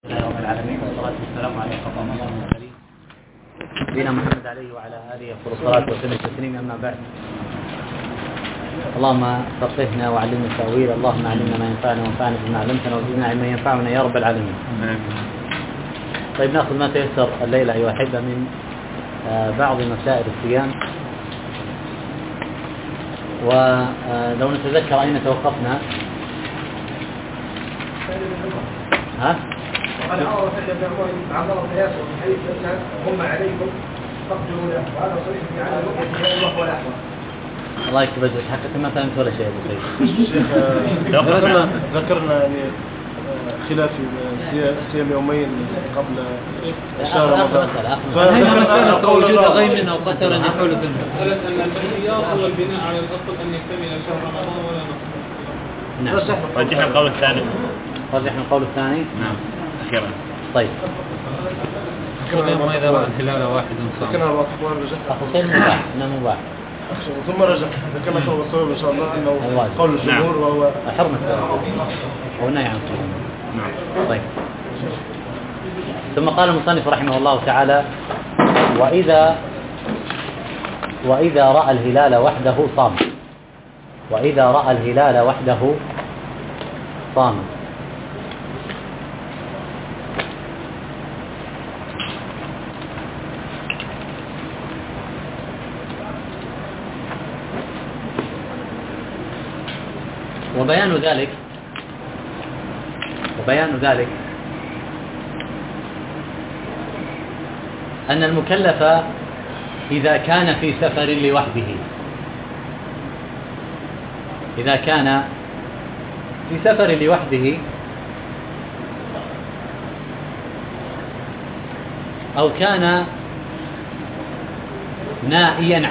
رب العالمين والصلاة والسلام على خاتم الله المرسلين نبينا محمد عليه وعلى آله أفضل الصلاة والسلام والتسليم. أما بعد، اللهم فقهنا وعلمنا التأويل، اللهم علمنا ما ينفعنا وانفعنا بما علمتنا وزدنا علما ينفعنا يا رب العالمين. طيب، ناخذ ما تيسر الليلة أيها الأحبة من بعض مسائل الصيام. ولو نتذكر أين توقفنا. ها؟ وقد عرض عبر القياس وفي حديث الإسلام هم عليكم تقدروا له، وهذا صريح في عدم الوقت وهو الأحوال. الله يكتب أجرك، حقك ما فهمت ولا شيء. ذكرنا يعني خلاف صيام يومين قبل شهر رمضان، فذكرنا وجود غيم أو قتر يحول في مسألة أن الاحتياط هو البناء على الأصل أن يكتمل شهر رمضان ولا نقص. نعم. رجح القول الثاني. رجح القول الثاني. نعم. أخيرا. طيب. ما إذا رأى الهلال واحد صام. ذكرنا الوقت ورجح. أخصين مباح، إنه مباح. ثم رجح ذكرنا قول الصواب إن شاء الله إنه قول الجمهور وهو حرمة هو النهي عن الصوم. نعم. طيب. ثم قال المصنف رحمه الله تعالى: وإذا رأى الهلال وحده صام. وإذا رأى الهلال وحده صام. وبيان ذلك أن المكلف إذا كان في سفر لوحده، أو كان نائيا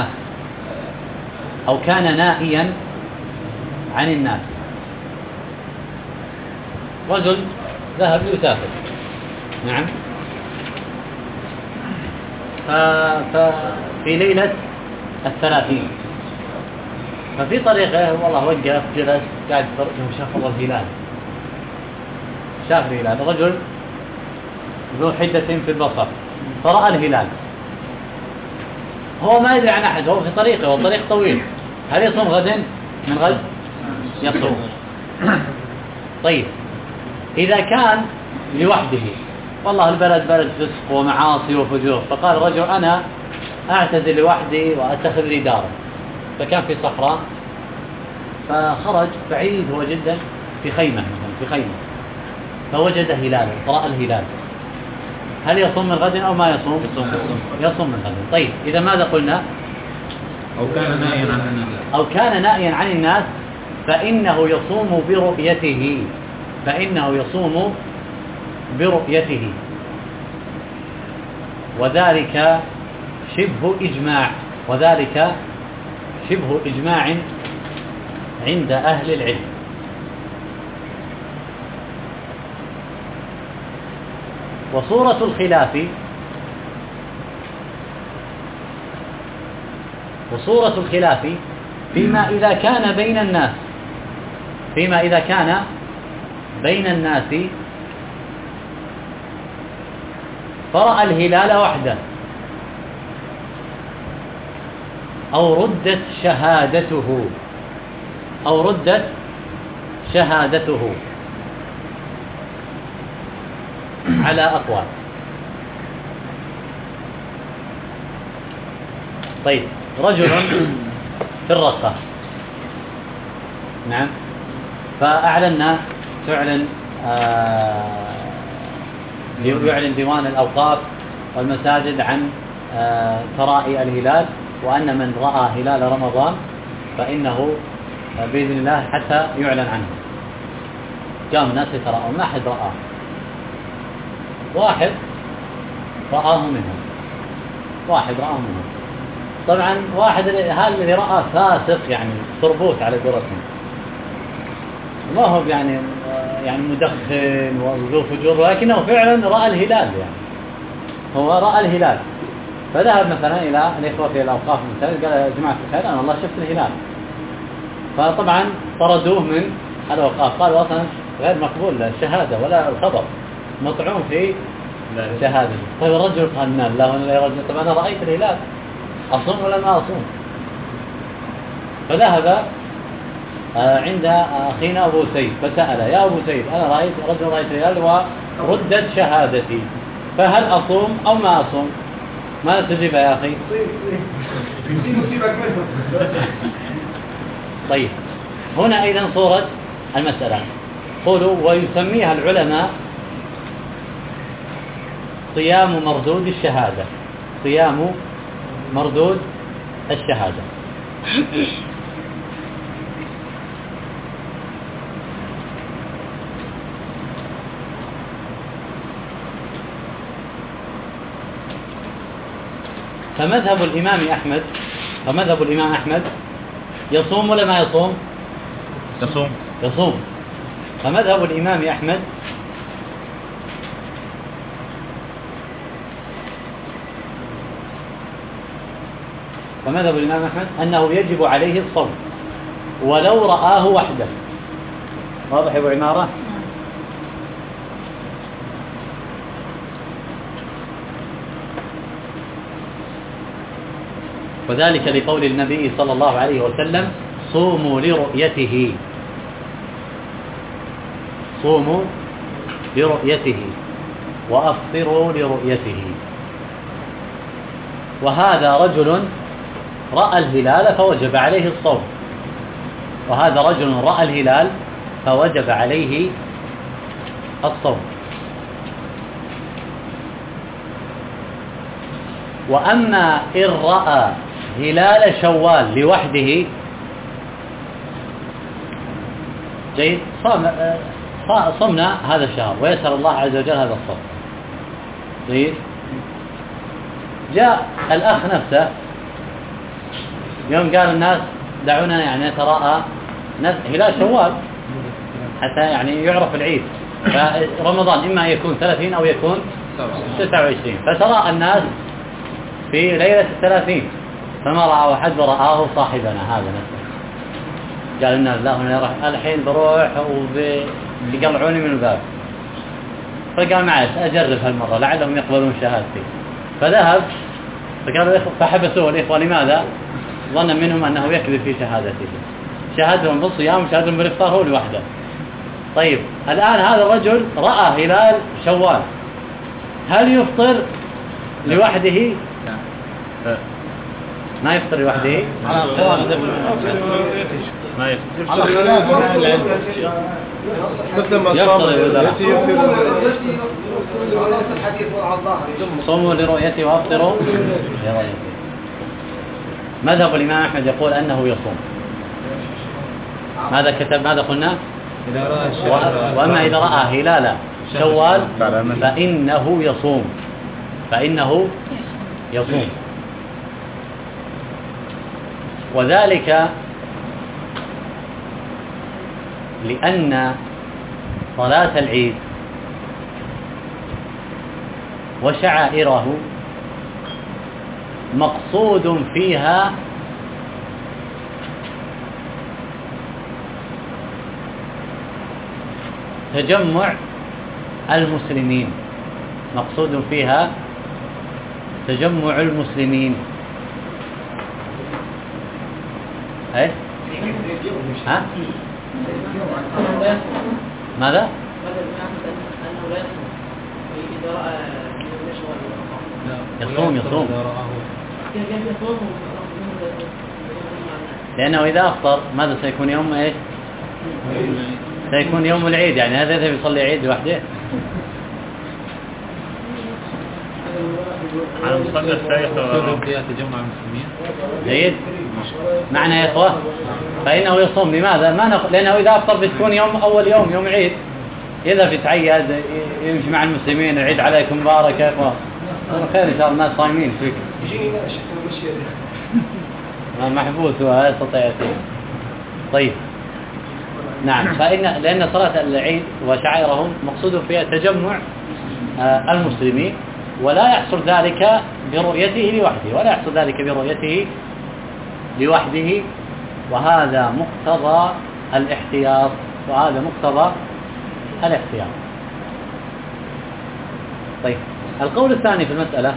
عن الناس، رجل ذهب يسافر، نعم، ففي ليلة 30 ففي طريقه والله وقف جلس قاعد شاف الهلال، رجل ذو حدة في البصر فرأى الهلال، هو ما يدري عن أحد، هو في طريقه والطريق طويل، هل يصوم غدا؟ من غد يصوم. طيب، إذا كان لوحده والله البلد بلد فسق ومعاصي وفجور، فقال رجل أنا أعتزل لوحدي وأتخذ لي دارا، فكان في صحراء فخرج بعيد هو جدا في خيمة فوجد هلالا، فرأى الهلال، هل يصوم من غد أو ما يصوم؟ يصوم من غد. طيب، إذا ماذا قلنا؟ أو كان نائيا عن الناس فإنه يصوم برؤيته، وذلك شبه إجماع عند أهل العلم. وصورة الخلاف فيما إذا كان بين الناس فرأى الهلال وحده أو ردت شهادته على أقوال. طيب، رجل في الرقة، نعم، فأعلن يعلن ديوان الأوقاف والمساجد عن تراءي الهلال، وأن من رأى هلال رمضان فإنه بإذن الله حتى يعلن عنه. قام الناس يتراءون، ما أحد رآه، واحد رآه منهم. طبعا واحد هذا الذي رأى فاسق، يعني تربوت على قولتهم، ما هو يعني مدخن وذو فجور، ولكنه فعلا رأى الهلال، هو رأى الهلال، فذهب مثلا إلى الإخوة في الأوقاف المساجد قال يا جماعة الخير أنا والله شفت الهلال، فطبعا طردوه من الأوقاف، قالوا أصلا غير مقبول الشهادة ولا الخبر، مطعون في شهادة. طيب الرجل قال نعم، لا يا رجل، طب أنا رأيت الهلال، أصوم ولا ما أصوم؟ فذهب عند أخينا أبو سيد فسأل يا أبو سيد أنا رأيت الهلال وردت شهادتي، فهل أصوم أو ما أصوم؟ ما تجيب يا أخي؟ طيب هنا أيضا صورة المسألة. قولوا ويسميها العلماء صيام مردود الشهادة، صيام مردود الشهادة. فمذهب الإمام أحمد يصوم ولا ما يصوم؟ يصوم. فمذهب الإمام أحمد أنه يجب عليه الصوم ولو رآه وحده. واضح يا أبو عمارة؟ وذلك لقول النبي صلى الله عليه وسلم صوموا لرؤيته وأفطروا لرؤيته. وهذا رجل رأى الهلال فوجب عليه الصوم، وأما إن رأى هلال شوال لوحده جيد صمنا هذا الشهر ويسر الله عز وجل هذا الصوم. جيد. جاء الأخ نفسه يوم قال الناس دعونا يعني نتراءى هلال شوال حتى يعني يعرف العيد، فرمضان إما يكون 30 أو يكون 29، فتراءى الناس في ليلة 30 فما رأوا أحد ورآه صاحبنا هذا نفسه، قال إن الله الحين بروح وبيقلعوني من الباب، فقال معلش أجرب هالمرة لعلهم يقبلون شهادتي. فذهب فقالوا فحبسوه الإخوة. لماذا؟ ظن منهم أنه يكذب في شهادته، شهادهم بالصيام وشهادهم بالإفطار هو لوحده. طيب الآن هذا الرجل رأى هلال شوال، هل يفطر لوحده؟ ما يفطر لوحده؟ ما يفطر. صوموا لرؤيته وافطروا لرؤيته. مذهب الإمام أحمد يقول أنه يصوم. ماذا قلنا؟ وأما إذا رأى هلال شوال فإنه يصوم. وذلك لأن صلاة العيد وشعائره مقصود فيها تجمع المسلمين، مقصود فيها تجمع المسلمين. ايه ها ماذا؟ يصوم لأنه إذا أفطر ماذا سيكون يوم إيش؟ سيكون يوم العيد، يعني هذا يذهب يصلي عيد لوحده. على مصلى الشيخ تجمع المسلمين. جيد معنا يا إخوة. فإنه يصوم. لماذا؟ لأنه إذا أفطر بتكون أول يوم عيد، إذا بتعيد يمشي مع المسلمين العيد عليكم مبارك يا إخوة، خير إن شاء الله الناس صايمين فيك. محبوس ولا يستطيع يصير. طيب نعم. لأن صلاة العيد وشعائرهم مقصود فيها تجمع المسلمين، ولا يحصل ذلك برؤيته لوحده، وهذا مقتضى الاحتياط. طيب القول الثاني في المسألة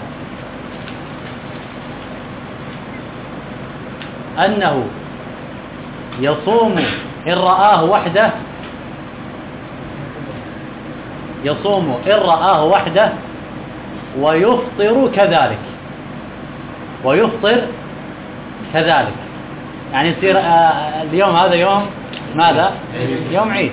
أنه يصوم إن رآه وحده، يصوم إن رآه وحده ويفطر كذلك، ويفطر كذلك، يعني يصير اليوم هذا يوم ماذا؟ يوم عيد،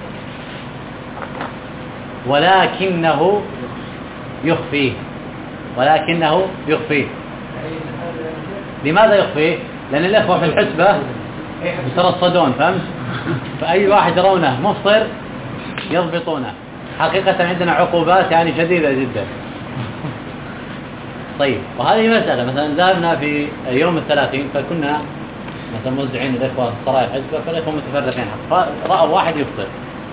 ولكنه يخفيه، ولكنه يخفيه. لماذا يخفيه؟ لأن الإخوة في الحسبة يترصدون، فهمت؟ فأي واحد يرونه مفطر يضبطونه. حقيقة عندنا عقوبات يعني شديدة جدا. طيب وهذه مسألة، مثلا ذهبنا في يوم 30 فكنا مثلا موزعين الإخوة في سرايا الحسبة، فالإخوة متفرقين، فرأوا واحد يفطر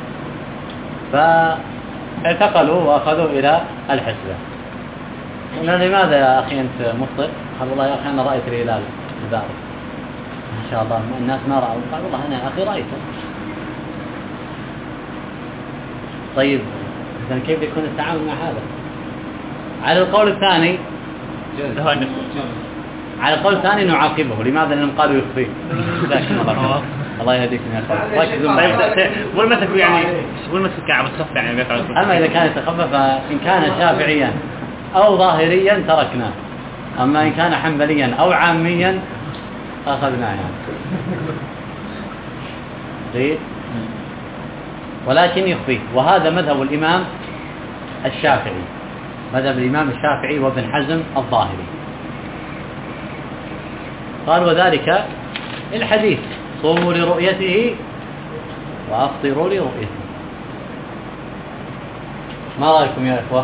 فاعتقلوا وأخذوا إلى الحسبة. قلنا لماذا يا أخي أنت مفطر؟ قال والله يا أخي أنا رأيت الهلال البارح ما شاء الله، الناس ما رأوا. قال والله أنا يا أخي رأيته. طيب إذن كيف يكون التعامل مع هذا؟ على القول الثاني نعاقبه. لماذا؟ لأنهم قالوا يخفيه. الله يهديكم يا أخي. والمسك يعني والمسك كعب الخف يعني بيفعل. أما إذا كان يتخفف، فإن كان شافعيا أو ظاهريا تركناه، أما إن كان حنبليا أو عاميا أخذناه يعني. طيب ولكن يخفيه، وهذا مذهب الإمام الشافعي، مذهب الإمام الشافعي وابن حزم الظاهري. قال وذلك الحديث صوموا لرؤيته وأفطروا لرؤيته. ما رأيكم يا إخوة؟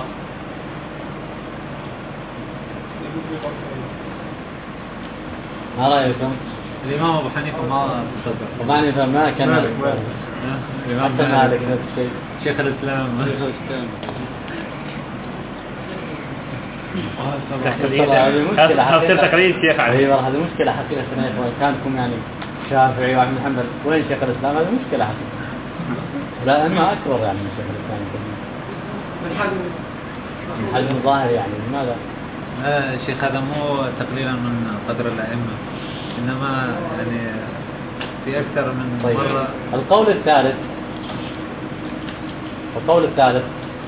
ما رأيكم؟ الإمام أبو حنيفة ما تصدق. أبو حنيفة ما كان الإمام مالك نفس الشيء. شيخ الإسلام. هذه تقليد شيخ علي. ايوه هذه مشكلة حقيقة يا إخوان. كانكم يعني شافعي وأحمد حنبل، وين شيخ الإسلام؟ هذه مشكلة حقيقة. لا إما أكبر يعني من شيخ الإسلام. من حزم الظاهر يعني. لماذا؟ شيخ هذا مو تقليلا من قدر الأئمة، إنما يعني في أكثر من طيب. مرة. القول الثالث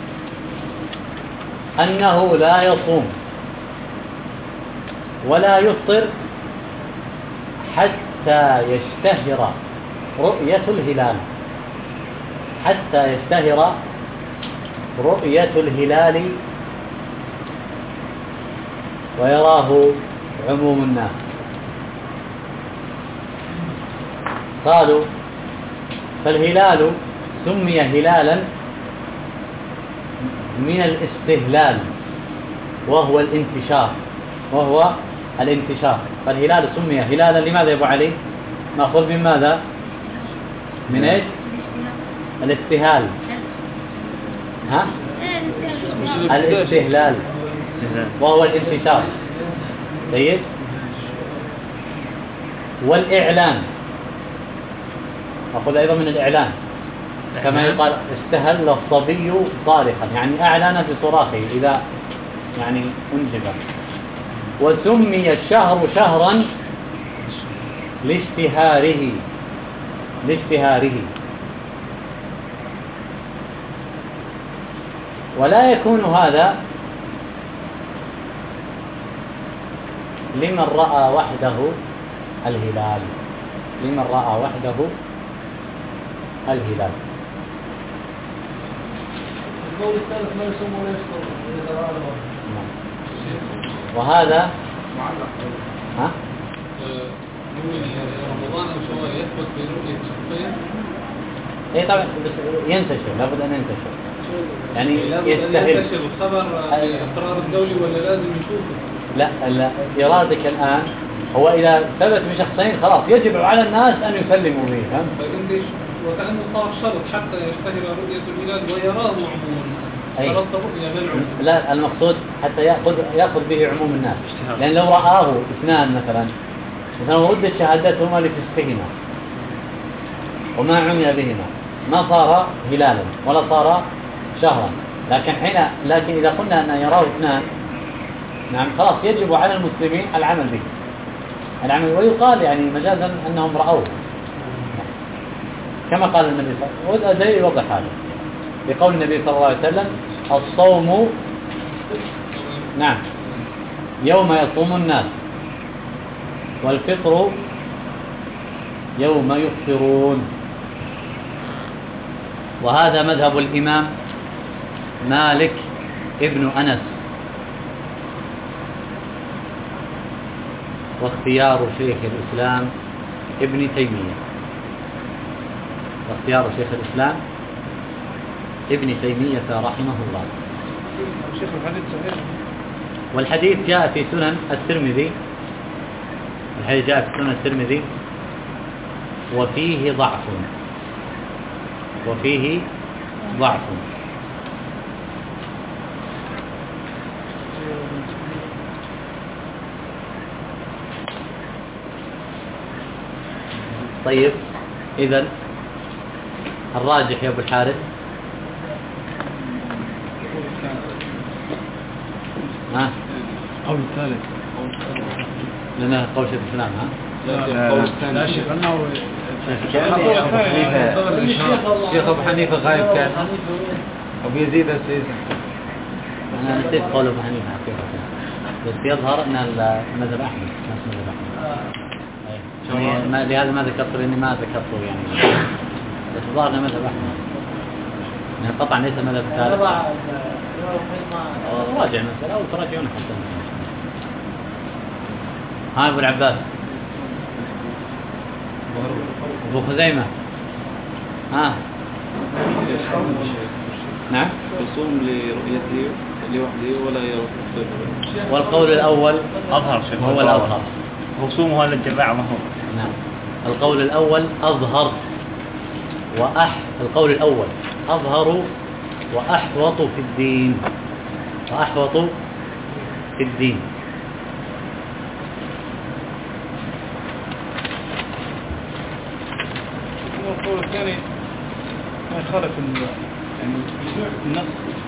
أنه لا يصوم ولا يفطر حتى يشتهر رؤية الهلال، حتى يشتهر رؤية الهلال ويراه عموم الناس. قالوا فالهلال سمي هلالا من الاستهلال وهو الانتشار، فالهلال سمي هلالا. لماذا يا أبو علي؟ مأخوذ من ماذا؟ من ايش؟ الاستهلال. ها؟ الاستهلال وهو الانتشار. طيب والإعلان مأخوذ أيضا من الإعلان، كما يقال استهل الصبي صارخا، يعني أعلن بصراخه إذا يعني أنجب. وسمي الشهر شهرا لاشتهاره، ولا يكون هذا لمن رأى وحده الهلال، الهلال. القول الثالث ما يصوم ولا يفطر إذا رأى الهلال. وهذا معلق. ها؟ رمضان أو شوال يثبت برؤية شخصين. اي طبعا بس ينتشر، لابد ان ينتشر يعني يستهل. ينتشر الخبر بالإقرار الدولي ولا لازم يشوفه؟ لا إرادك الآن هو إذا ثبت بشخصين خلاص يجب على الناس أن يسلموا به. فإن وكأنه صار شرط حتى يشتهر رؤية الهلال ويراه عموم الناس. شرط الرؤية للعموم. لا المقصود حتى يأخذ به عموم الناس، لأن لو رآه اثنان مثلا ردت شهادتهما لفسقهما وما عمي بهما ما صار هلالا ولا صار شهرا، لكن إذا قلنا أن يراه اثنان، نعم خلاص يجب على المسلمين العمل به، ويقال يعني مجازا أنهم رأوه كما قال النبي صلى الله عليه وسلم. ودليل يوضح هذا بقول النبي صلى الله عليه وسلم: الصوم نعم يوم يصوم الناس، والفطر يوم يفطرون. وهذا مذهب الإمام مالك ابن أنس، واختيار شيخ الإسلام ابن تيمية، رحمه الله. شيخ الحديث صحيح. والحديث جاء في سنن الترمذي، وفيه ضعف. طيب إذن الراجح يا أبو الحارث قول الثالث لأنها قول شيخ الإسلام. لا شيخ أنه الشيخ أبو حنيفة غايب كان، أبو يزيد السيسي. أنا نسيت قول أبو حنيفة حقيقة، بس يظهر أن المذهب أحمد نفس مذهب أحمد. لهذا ما ذكرته، لأني ما ذكرته يعني، بس ظهرنا مذهب أحمد يعني قطعا ليس مذهب ثالث. راجع المسألة أو تراجعون حتى. ها أبو العباس أبو خزيمة نعم يصوم لرؤيته لوحده ولا يرى. والقول الأول أظهر هو الأظهر، رسومه هذا الجماعة ما هو. نعم القول الأول أظهر القول الأول أظهر وأحوط في الدين، القول الثاني ما يخالف يعني النص.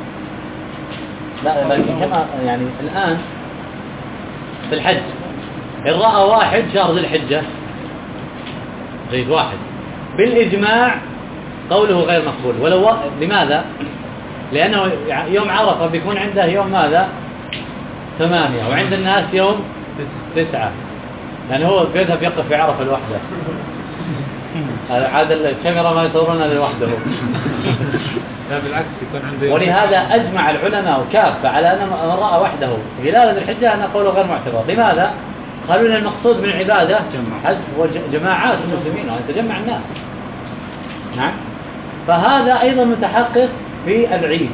لا لكن كما يعني الآن في الحج إن رأى واحد شهر ذي الحجة زيد واحد بالإجماع قوله غير مقبول. ولو لماذا؟ لأنه يوم عرفة بيكون عنده يوم ماذا 8، وعند الناس يوم 9، يعني هو بيذهب يقف في عرفة لوحده. عاد الكاميرا ما يصورونها لوحده. لا بالعكس يكون عنده. ولهذا أجمع العلماء كافة على أن من رأى وحده هلال ذي الحجة أن قوله غير معتبر. لماذا؟ قالوا لنا المقصود من العبادة وجماعات المسلمين وأن تجمع الناس. نعم. فهذا أيضا متحقق في العيد،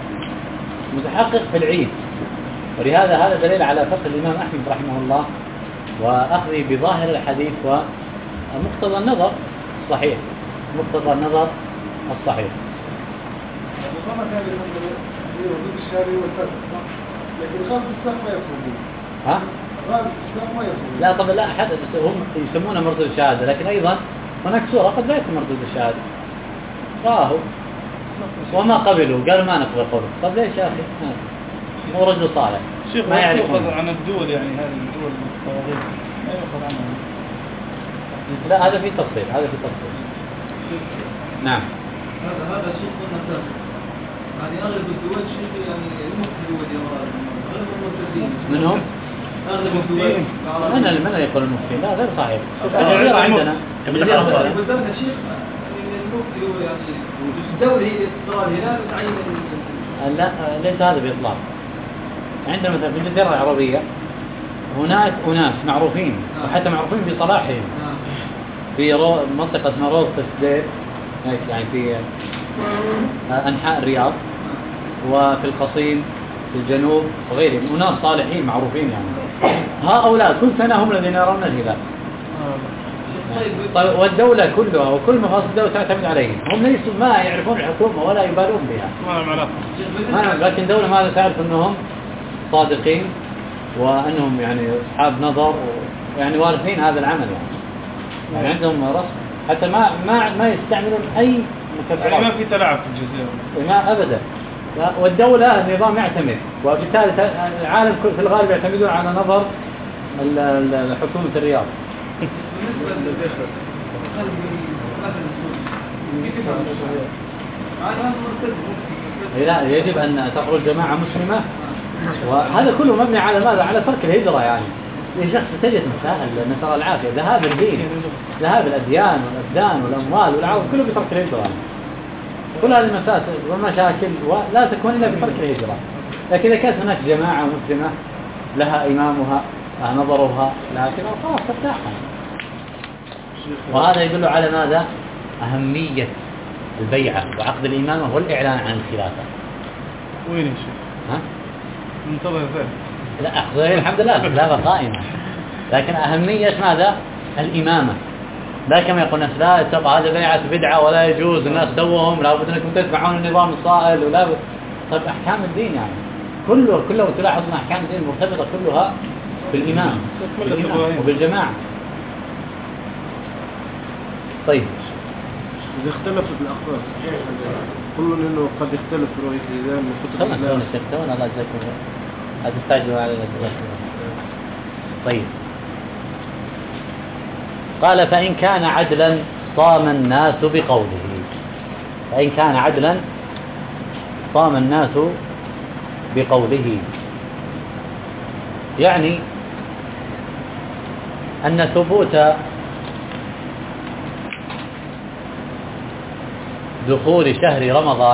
ولهذا هذا دليل على فقه الإمام أحمد رحمه الله وأخذه بظاهر الحديث ومقتضى النظر الصحيح. وكما كان يوجد الشارع والفتح، لكن غالب السلام ما يفهمون. غالب السلام ما يفهمون. لا طبعا لا حدث، هم يسمونه مردود الشهادة، لكن أيضا هناك سورة قد لا يكون مردود الشهادة. راهوا وما قبلوا، قالوا ما نقبل قوله. طب ليش يا أخي؟ هو رجل صالح ما يأخذ عن الدول، يعني هذه الدول الطواغيت ما يأخذ عنها. لا هذا في تفصيل، نعم. هذا شيء قلنا يعني أغلب الدول شيء يعني المفتي هو غير المرتدين. منهم؟ أغلب الدول. من يقول المفتي؟ لا غير صحيح. الجزيرة عندنا. بالضبط شيء المفتي هو يعني الدولة هي ترى الهلال وتعين. لا ليس هذا بإطلاق. عندنا مثلا في الجزيرة العربية هناك أناس معروفين وحتى معروفين بصلاحهم في منطقة اسمها روض تسديد، يعني في أنحاء الرياض وفي القصيم في الجنوب وغيرهم، أناس صالحين معروفين يعني. هؤلاء كل سنة هم الذين يرون الهلال. طيب والدولة كلها وكل مفاصل الدولة تعتمد عليهم، هم ليسوا ما يعرفون الحكومة ولا يبالون بها. لكن الدولة ماذا تعرف أنهم صادقين وأنهم يعني أصحاب نظر ويعني وارثين هذا العمل يعني عندهم رصد حتى ما يستعملون أي مكبرات. يعني ما في تلاعب في الجزيرة. ما أبدا. والدولة النظام يعتمد، وبالتالي العالم في الغالب يعتمدون على نظر حكومة الرياض. لا، يجب أن تخرج جماعة مسلمة، وهذا كله مبني على ماذا؟ على ترك الهجرة. يعني شخص تجد مسائل نسأل الله العافية، ذهاب الدين، ذهاب الأديان والأبدان والأموال والعوض كله بترك الهجرة. كل هذه المفاسد والمشاكل ولا تكون إلا بترك الهجرة. لكن إذا كانت هناك جماعة مسلمة لها إمامها لها نظرها لها كذا خلاص ترتاحها. وهذا يدل على ماذا؟ أهمية البيعة وعقد الإمامة والإعلان عن الخلافة. وين يا شيخ؟ ها؟ منتظر ذلك. لا أخذ الحمد لله الخلافة قائمة، لكن أهمية ماذا؟ الإمامة. لا كما يقول الناس لا تبقى هذا بيعة بدعة ولا يجوز الناس سوهم، لا بد أنكم تتبعون النظام الصائل ولا بد. طيب أحكام الدين يعني كله تلاحظ أن أحكام الدين مرتبطة كلها بالإمام وبالجماعة. طيب إذا اختلفت الأخبار كل إنه قد يختلف رؤية الإمام من كتب الإسلام. الله يجزاكم لا تستعجلوا على الأسئلة. طيب قال فإن كان عدلا صام الناس بقوله. فإن كان عدلا صام الناس بقوله، يعني أن ثبوت دخول شهر رمضان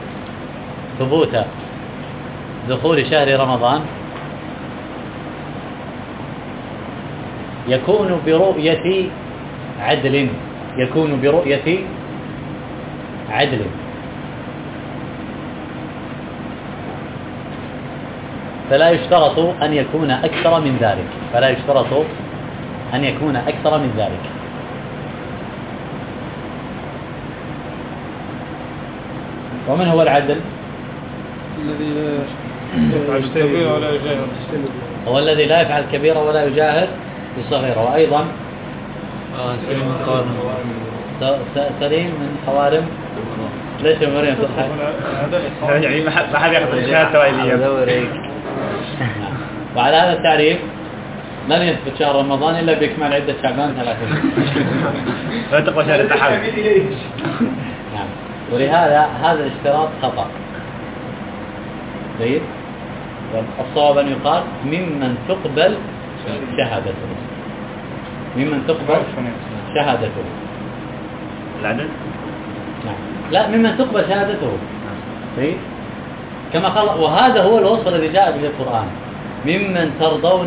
يكون برؤية عدل فلا يشترط أن يكون أكثر من ذلك. ومن هو العدل؟ الذي لا يفعل الكبيرة ولا يجاهر، هو الذي لا يفعل الكبيرة ولا يجاهر بالصغيرة. وأيضا سليم من خوارم. ليش مريم تضحك؟ يعني ما حد ياخذ الشهادة توالية. وعلى هذا التعريف لن يثبت شهر رمضان إلا بإكمال عدة شعبان 30. لا تقوى شهر التحرم. نعم. ولهذا هذا الاشتراط خطأ. طيب الصواب أن يقال ممن تقبل شهادته. العدل؟ نعم. لا، ممن تقبل شهادته. طيب كما قال، وهذا هو الوصف الذي جاء به القرآن، ممن ترضون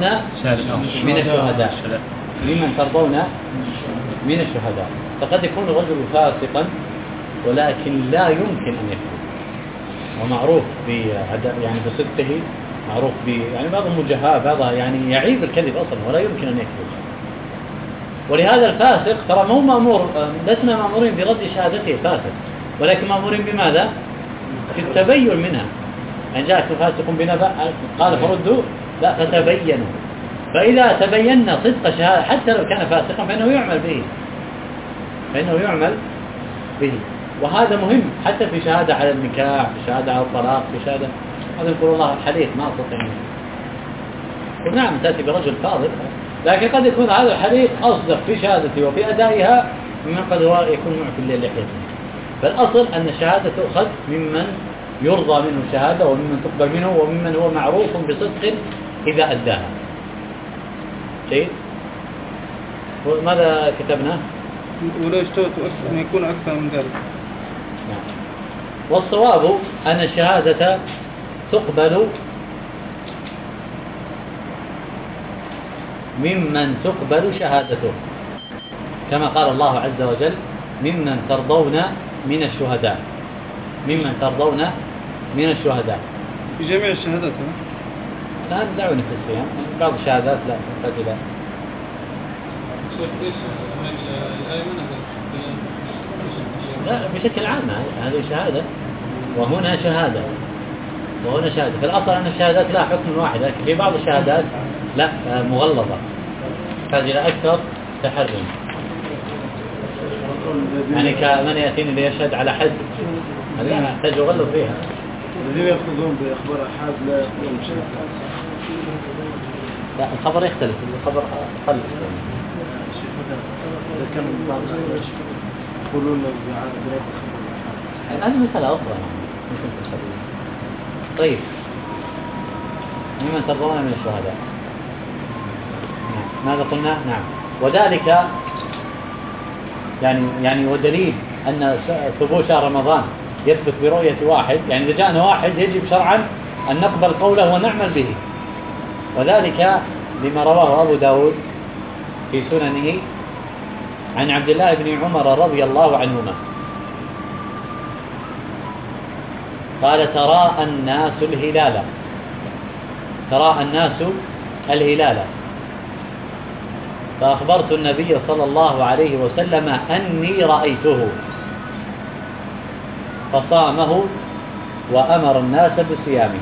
من الشهداء. فقد يكون الرجل فاسقا ولكن لا يمكن أن يكذب، ومعروف يعني بصدقه، معروف يعني بعضهم مجهاء، بعضها يعني يعيب الكذب أصلا ولا يمكن أن يكذب. ولهذا الفاسق ترى مو مأمور، لسنا مأمورين برد شهادته فاسق، ولكن مأمورين بماذا؟ في التبين منها. يعني جاءكم فاسق بنبأ قال فردوا، لا فتبينوا. فإذا تبينا صدق شهادة حتى لو كان فاسقا فإنه يعمل به. وهذا مهم حتى في شهادة على النكاح، في شهادة على الطلاق، في شهادة هذا يقول الله الحديث ما أستطيع. ونعم تأتي برجل فاضل، لكن قد يكون هذا الحديث أصدق في شهادته وفي أدائها ممن قد يكون معفي للحيته. فالأصل أن الشهادة تؤخذ ممن يرضى منه الشهادة، وممن تقبل منه، وممن هو معروف بصدق إذا أداها. شيء ماذا كتبنا؟ ولا يشترط أن يكون أكثر من ذلك. نعم. والصواب أن الشهادة تقبل ممن تقبل شهادته، كما قال الله عز وجل ممن ترضون من الشهداء. في جميع الشهادات لا دعوني في الصيام، بعض الشهادات لا تحتاج إلى لا بشكل عام. هذه شهادة وهنا شهادة. في الأصل أن الشهادات لا حكم واحد، لكن في بعض الشهادات لا مغلظة تحتاج إلى أكثر تحرم. يعني كمن يأتيني ليشهد على حد هذا يحتاج يغلظ فيها. الذين يأخذون بأخبار أحد لا يأخذون بشيء ثاني. لا الخبر يختلف، الخبر أقل. شيخ مثلا إذا كان بعض الناس يقولون برد خبر أحد. هذه مسألة أخرى ممكن تشرح. طيب ممن ترضون من الشهداء؟ ماذا قلنا؟ نعم. وذلك يعني ودليل أن ثبوت شهر رمضان يثبت برؤية واحد، يعني إذا جاءنا واحد يجب شرعا أن نقبل قوله ونعمل به، وذلك لما رواه أبو داود في سننه عن عبد الله بن عمر رضي الله عنهما قال تراءى الناس الهلال فأخبرت النبي صلى الله عليه وسلم أني رأيته فصامه وأمر الناس بصيامه.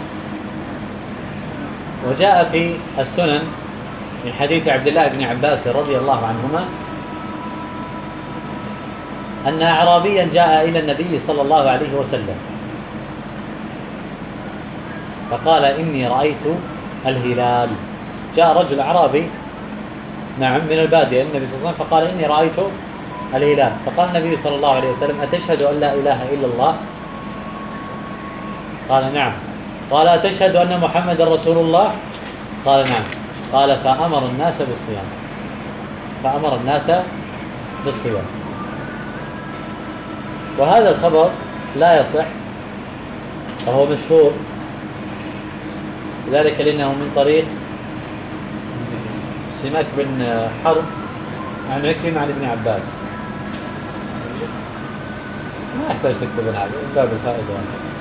وجاء في السنن من حديث عبد الله بن عباس رضي الله عنهما أن أعرابيا جاء إلى النبي صلى الله عليه وسلم فقال إني رأيت الهلال. جاء رجل أعرابي نعم من البادية النبي صلى الله عليه وسلم فقال إني رأيت الهلال، فقال النبي صلى الله عليه وسلم أتشهد أن لا إله إلا الله؟ قال نعم. قال أتشهد أن محمد رسول الله؟ قال نعم. قال فأمر الناس بالصيام. وهذا الخبر لا يصح وهو مشهور ذلك لأنه من طريق سماك بن حرب عن عكرمة عن ابن عباس. ما يحتاج تكتب هذا من باب الفائدة.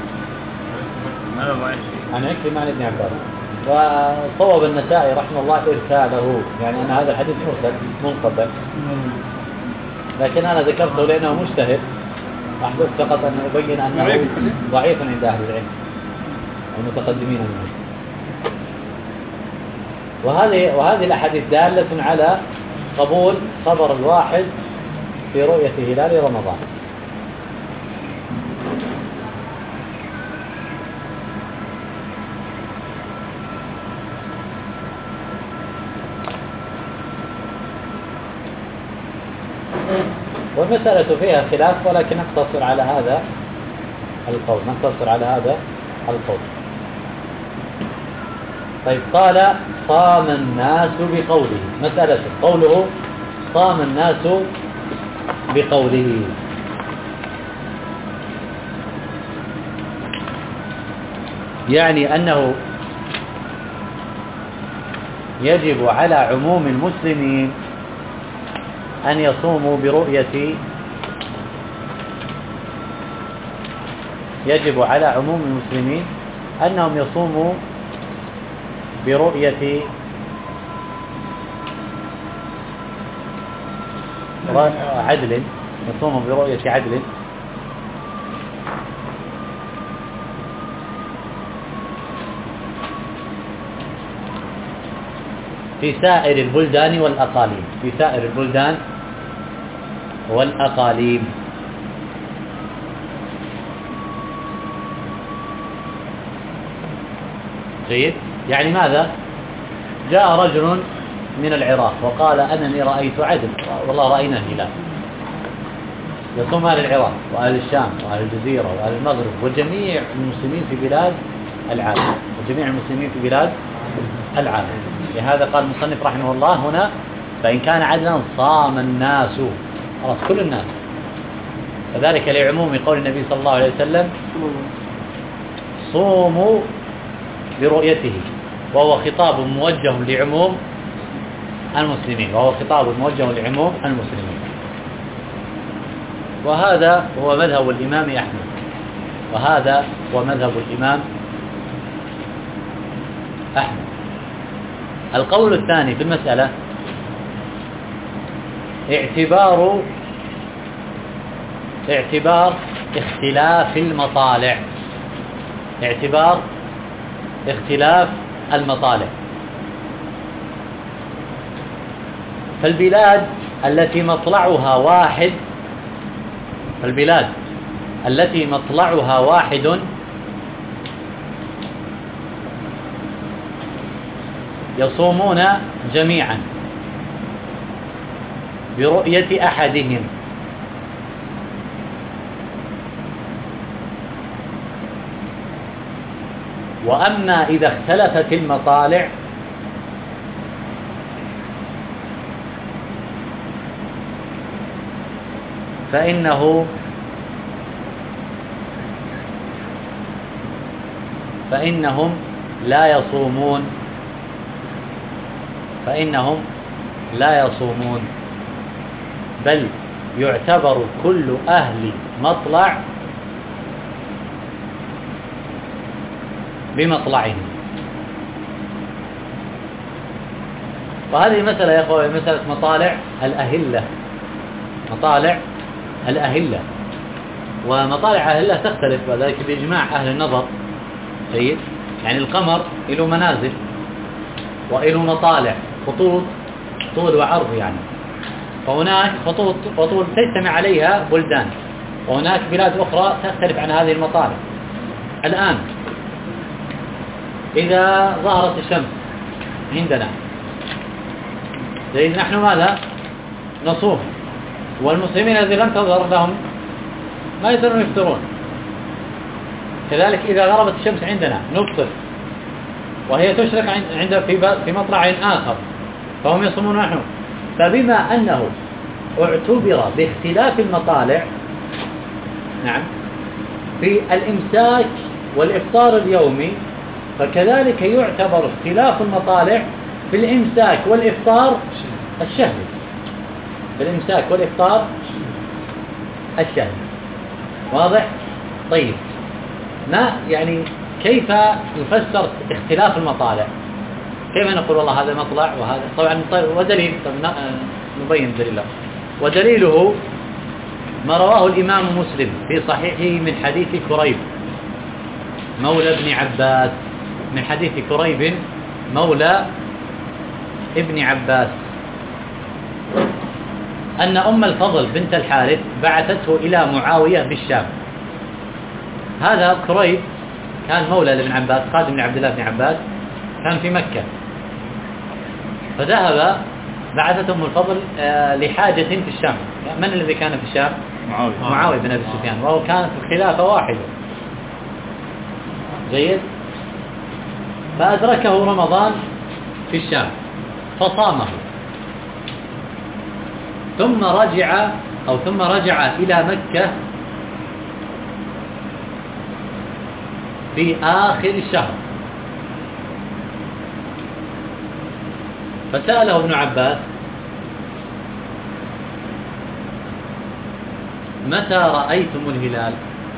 عن عكرمة عن ابن عباس. وصوب النسائي رحمه الله إرساله، يعني أن هذا الحديث مرسل منقطع، لكن أنا ذكرته لأنه مجتهد، أحببت فقط أن أبين أنه ضعيف عند أهل العلم المتقدمين منه. وهذه الأحاديث دالة على قبول خبر الواحد في رؤية هلال رمضان. والمسألة فيها خلاف ولكن نقتصر على هذا القول. طيب قال صام الناس بقوله. مسألة قوله صام الناس بقوله، يعني أنه يجب على عموم المسلمين أن يصوموا برؤية، يجب على عموم المسلمين أنهم يصوموا برؤية عدل، يصوموا برؤية عدل في سائر البلدان والأقاليم. جيد. يعني ماذا؟ جاء رجل من العراق وقال أنني رأيت عدل، والله رأينا الهلال. يصوم أهل العراق وأهل الشام وأهل الجزيرة وأهل المغرب وجميع المسلمين في بلاد العالم. لهذا قال المصنف رحمه الله هنا فإن كان عدلا صام الناس، خلاص كل الناس، فذلك لعموم قول النبي صلى الله عليه وسلم صوموا برؤيته، وهو خطاب موجه لعموم المسلمين، وهذا هو مذهب الإمام أحمد. القول الثاني في المسألة اعتبار اختلاف المطالع. فالبلاد التي مطلعها واحد يصومون جميعا برؤية أحدهم، وأما إذا اختلفت المطالع فإنهم لا يصومون، بل يعتبر كل أهل مطلع بمطلعهم. وهذه مسألة يا أخوة، مسألة مطالع الأهلة، ومطالع الأهلة تختلف وذلك بإجماع أهل النظر. جيد، يعني القمر له منازل وله مطالع، خطوط طول وعرض يعني، فهناك خطوط تجتمع عليها بلدان، وهناك بلاد أخرى تختلف عن هذه المطالع. الآن إذا ظهرت الشمس عندنا، جيد، نحن ماذا نصوم، والمسلمين الذين لم تظهر لهم ما يقدرون يفطرون. كذلك إذا غربت الشمس عندنا نفطر، وهي تشرق في مطلع آخر، فهم يصومون نحن. فبما أنه اعتبر باختلاف المطالع، نعم، في الإمساك والإفطار اليومي، فكذلك يعتبر اختلاف المطالع في الإمساك والإفطار الشهري، واضح؟ طيب، ما يعني كيف يفسر اختلاف المطالع؟ كيف نقول والله هذا مطلع وهذا؟ طبعا ودليل، نبين دليله. ودليله ما رواه الإمام مسلم في صحيحه من حديث كريب مولى ابن عباس، من حديث كريب مولى ابن عباس، أن أم الفضل بنت الحارث بعثته إلى معاوية بالشام. هذا كريب كان مولى لابن عباس، قادم لعبد الله بن عباس، كان في مكة، فذهب، بعثته أم الفضل لحاجة في الشام. من الذي كان في الشام؟ معاوية بن أبي سفيان، وهو كانت الخلافة واحدة. جيد، فأدركه رمضان في الشام فصامه، ثم رجع إلى مكة في آخر الشهر، فسأله ابن عباس: متى رأيتم الهلال؟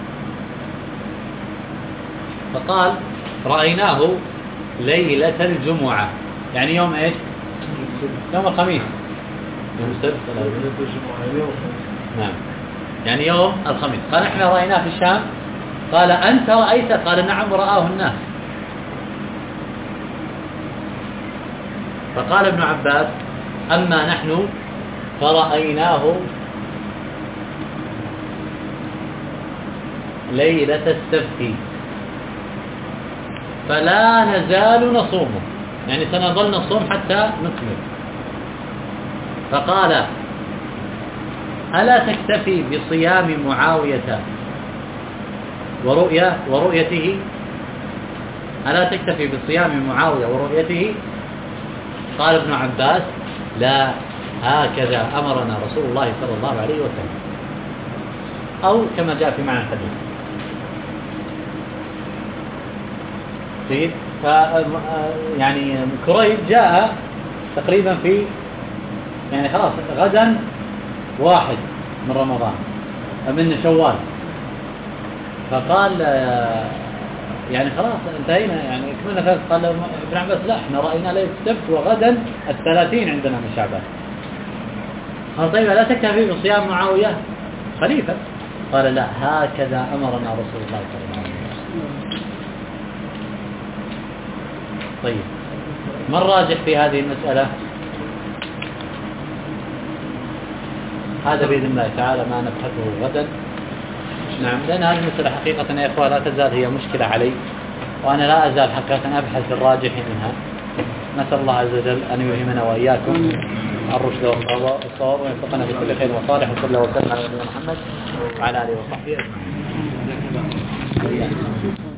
فقال: رأيناه ليلة الجمعة، يعني يوم ايش؟ يوم الخميس، يوم السبت، نعم، يعني يوم الخميس. قال: احنا رأيناه في الشام. قال: أنت رأيت؟ قال: نعم، رآه الناس. فقال ابن عباس: أما نحن فرأيناه ليلة السبت، فلا نزال نصومه، يعني سنظل نصوم حتى نكمل. فقال: ألا تكتفي بصيام معاوية ورؤيته؟ ألا تكتفي بصيام معاوية ورؤيته؟ قال ابن عباس: لا، هكذا أمرنا رسول الله صلى الله عليه وسلم، أو كما جاء في معنى الحديث. يعني كريب جاء تقريبا في، يعني خلاص غدا 1 من رمضان من شوال، فقال يعني خلاص انتهينا، يعني كملنا 3. قال ابن عباس: لا، احنا رأينا ليلة السبت وغدا 30 عندنا من شعبان. قال: طيب، لا تكتفي بصيام معاوية خليفة؟ قال: لا، هكذا أمرنا رسول الله صلى الله عليه وسلم. طيب، ما الراجح في هذه المسألة؟ هذا بإذن الله تعالى ما نبحثه غدا. نعم، لأن هذه المسألة حقيقة يا إخوة لا تزال هي مشكلة علي، وأنا لا أزال حقيقة أبحث الراجح منها. نسأل الله عز وجل أن يلهمنا وإياكم الرشد والصواب ويوفقنا بكل خير وصالح وصلى الله وسلم على نبينا محمد وعلى آله وصحبه أجمعين.